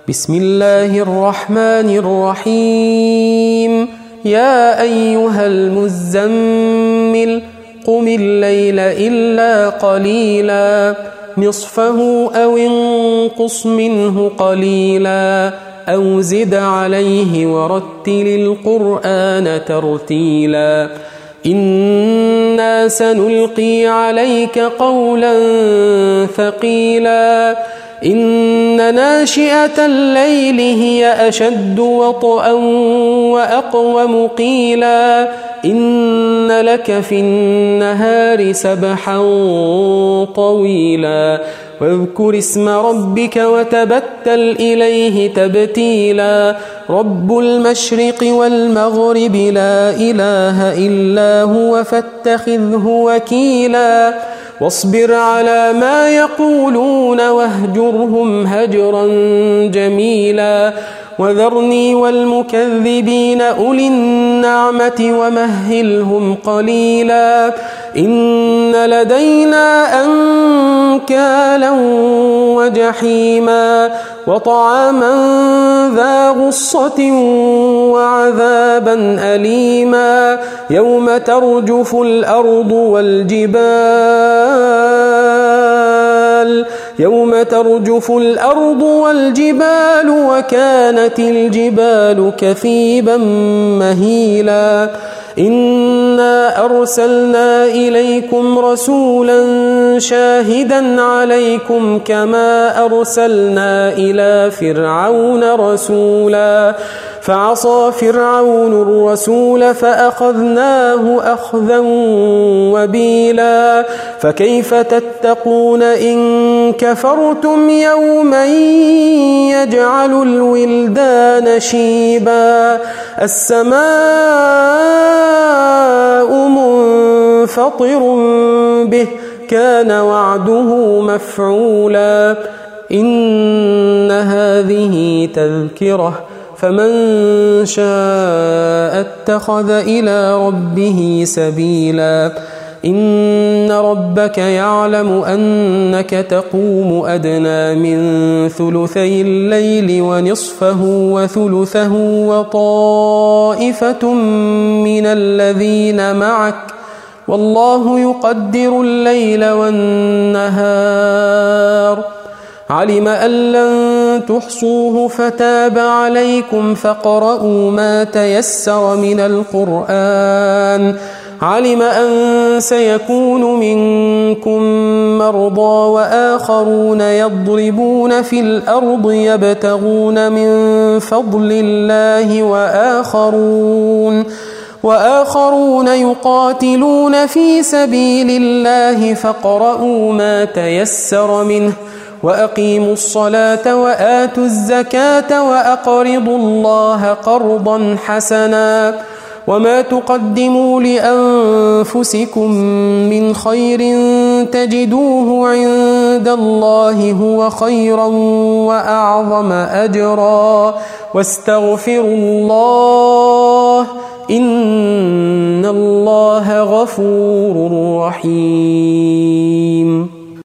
بسم الله الرحمن الرحيم. يا أيها المزمل قم الليل إلا قليلا نصفه أو انقص منه قليلا أو زد عليه ورتل القرآن ترتيلا إنا سنلقي عليك قولا ثقيلا إن ناشئة الليل هي أشد وطئا وأقوم قيلا إن لك في النهار سبحا طويلا واذكر اسم ربك وتبتل إليه تبتيلا رب المشرق والمغرب لا إله إلا هو فاتخذه وكيلا واصبر على ما يقولون واهجرهم هجرا جميلا وذرني والمكذبين أولي النعمة ومهلهم قليلا إن لدينا أنكالا وجحيما وطعاما ذا غصة وعذابا أليما يوم ترجف الأرض والجبال وكانت الجبال كثيبا مهيلا إنا أرسلنا إليكم رسولا شاهدا عليكم كما أرسلنا إلى فرعون رسولا فعصى فرعون الرسول فأخذناه أخذا وبيلا فكيف تتقون إن كفرتم يوما يجعل الولدان شيبا السماء منفطر به كان وعده مفعولا إن هذه تذكرة فمن شاء اتخذ إلى ربه سبيلا إن ربك يعلم أنك تقوم أدنى من ثلثي الليل ونصفه وثلثه وطائفة من الذين معك والله يقدر الليل والنهار علم أن لن تحصوه فتاب عليكم فاقرؤوا ما تيسر من القرآن علم أن سيكون منكم مرضى وآخرون يضربون في الأرض يبتغون من فضل الله وآخرون يقاتلون في سبيل الله فاقرؤوا ما تيسر منه وأقيموا الصلاة وآتوا الزكاة وأقرضوا الله قرضا حسنا وما تقدموا لأنفسكم من خير تجدوه عند الله هو خيرا وأعظم أجرا واستغفروا الله إن الله غفور رحيم.